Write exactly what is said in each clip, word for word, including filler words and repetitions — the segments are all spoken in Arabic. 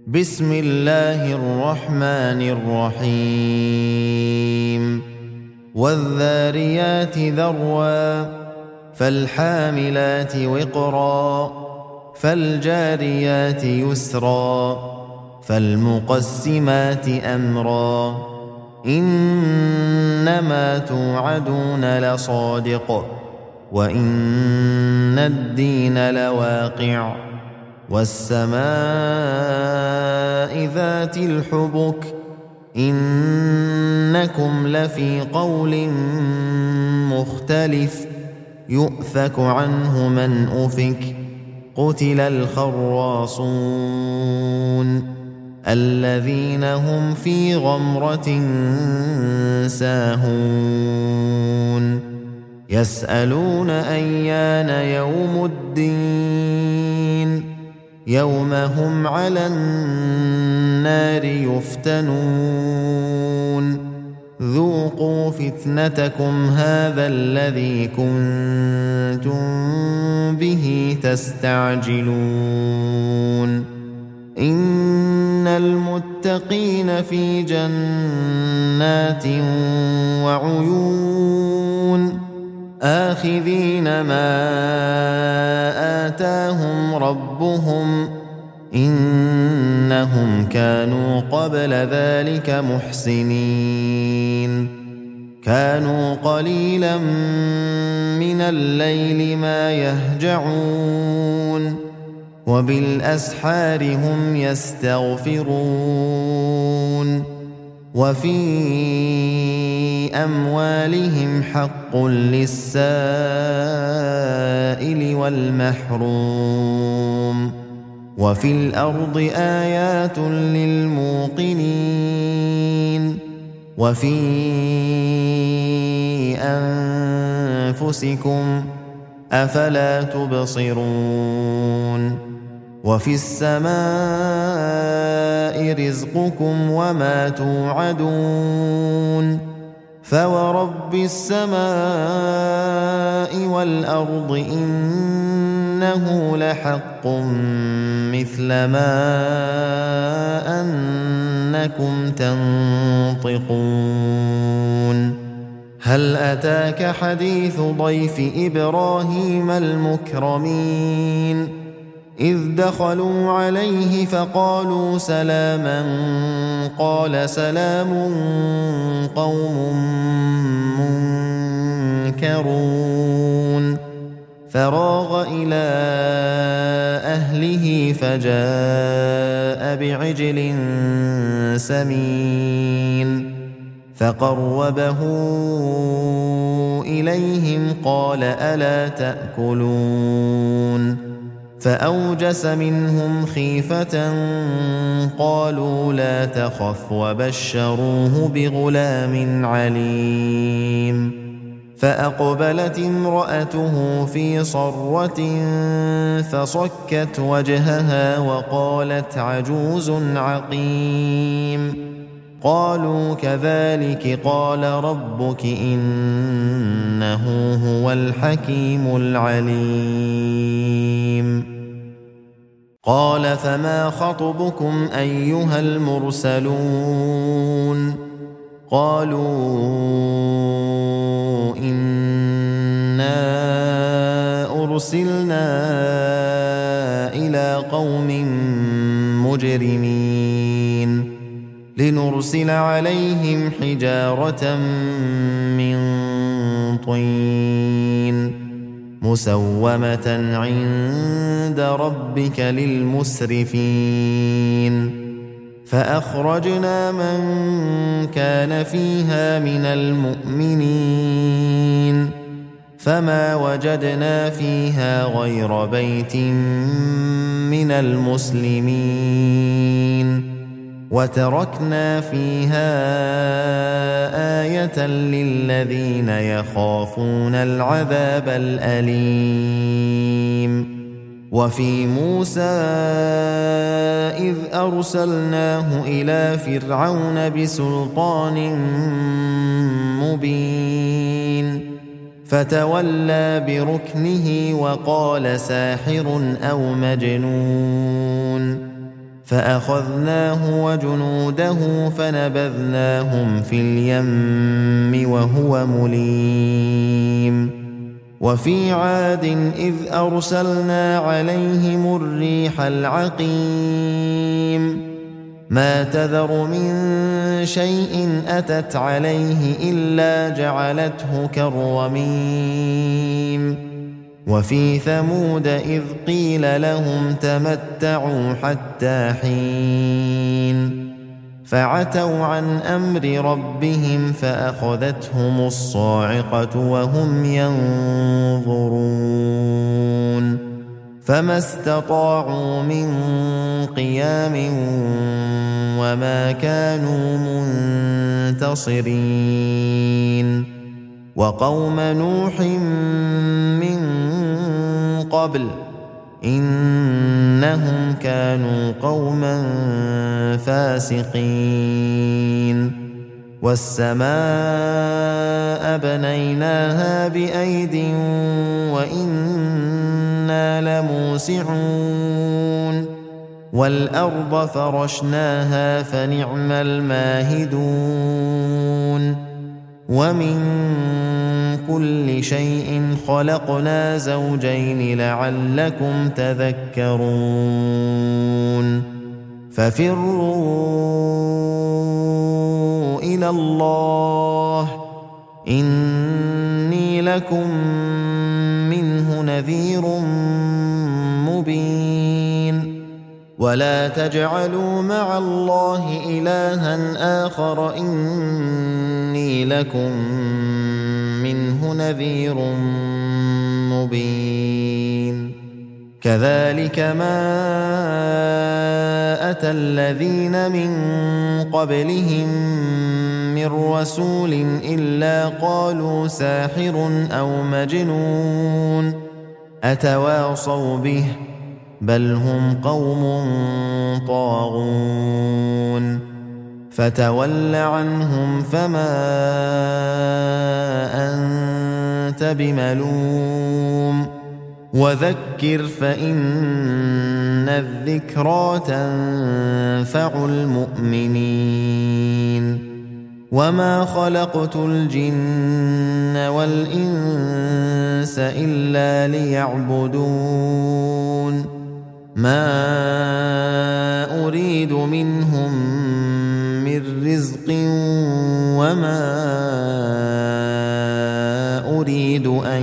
بسم الله الرحمن الرحيم والذاريات ذروا فالحاملات وقرا فالجاريات يسرا فالمقسمات أمرا إنما توعدون لصادق وإن الدين لواقع والسماء ذات الحبك إنكم لفي قول مختلف يؤفك عنه من أفك قتل الخراصون الذين هم في غمرة ساهون يسألون أيان يوم الدين يوم هم على النار يفتنون ذوقوا فتنتكم هذا الذي كنتم به تستعجلون إن المتقين في جنات وعيون آخذين ما آتاهم ربهم إنهم كانوا قبل ذلك محسنين كانوا قليلا من الليل ما يهجعون وبالأسحار هم يستغفرون وفي أموالهم حق للسائل والمحروم وفي الأرض آيات للموقنين وفي أنفسكم أفلا تبصرون وفي السماء رزقكم وما توعدون فورب السماء والأرض إنه لحق مثل ما أنكم تنطقون هل أتاك حديث ضيف إبراهيم المكرمين إذ دخلوا عليه فقالوا سلاما قال سلام قوم منكرون فراغ إلى أهله فجاء بعجل سمين فقربه إليهم قال ألا تأكلون فأوجس منهم خيفة قالوا لا تخف وبشروه بغلام عليم فأقبلت امرأته في صرة فصكت وجهها وقالت عجوز عقيم قالوا كذلك قال ربك إنه هو الحكيم العليم قال فما خطبكم أيها المرسلون قالوا إنا أرسلنا إلى قوم مجرمين لنرسل عليهم حجارة من طين مسومة عند ربك للمسرفين فأخرجنا من كان فيها من المؤمنين فما وجدنا فيها غير بيت من المسلمين وتركنا فيها آية للذين يخافون العذاب الأليم وفي موسى إذ أرسلناه إلى فرعون بسلطان مبين فتولى بركنه وقال ساحر أو مجنون فأخذناه وجنوده فنبذناهم في اليم وهو مليم وفي عاد إذ أرسلنا عليهم الريح العقيم ما تذر من شيء أتت عليه إلا جعلته كالرميم وفي ثمود إذ قيل لهم تمتعوا حتى حين فعتوا عن أمر ربهم فأخذتهم الصاعقة وهم ينظرون فما استطاعوا من قيام وما كانوا منتصرين وقوم نوح من قبل إنهم كانوا قوما فاسقين والسماء بنيناها بأيد وإنا لموسعون والأرض فرشناها فنعم الماهدون ومن كل شيء خلقنا زوجين لعلكم تذكرون ففروا إلى الله إني لكم منه نذير مبين ولا تجعلوا مع الله إلها آخر إني لكم منه نذير مبين كذلك ما أتى الذين من قبلهم من رسول إلا قالوا ساحر أو مجنون أتواصوا به بل هم قوم طاغون فتول عنهم فما أنت بملوم وذكر فإن الذكرى تنفع المؤمنين وما خلقت الجن والإنس إلا ليعبدون ما أريد منهم من رزق وما أريد أن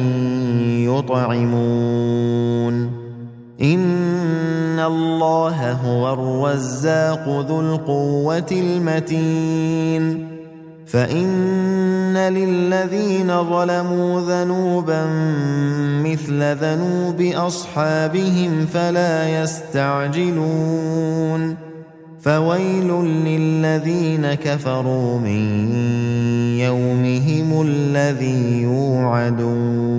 يطعمون إن الله هو الرزاق ذو القوة المتين فإن للذين ظلموا ذنوبا مثل ذنوب أصحابهم فلا يستعجلون فويل للذين كفروا من يومهم الذي يوعدون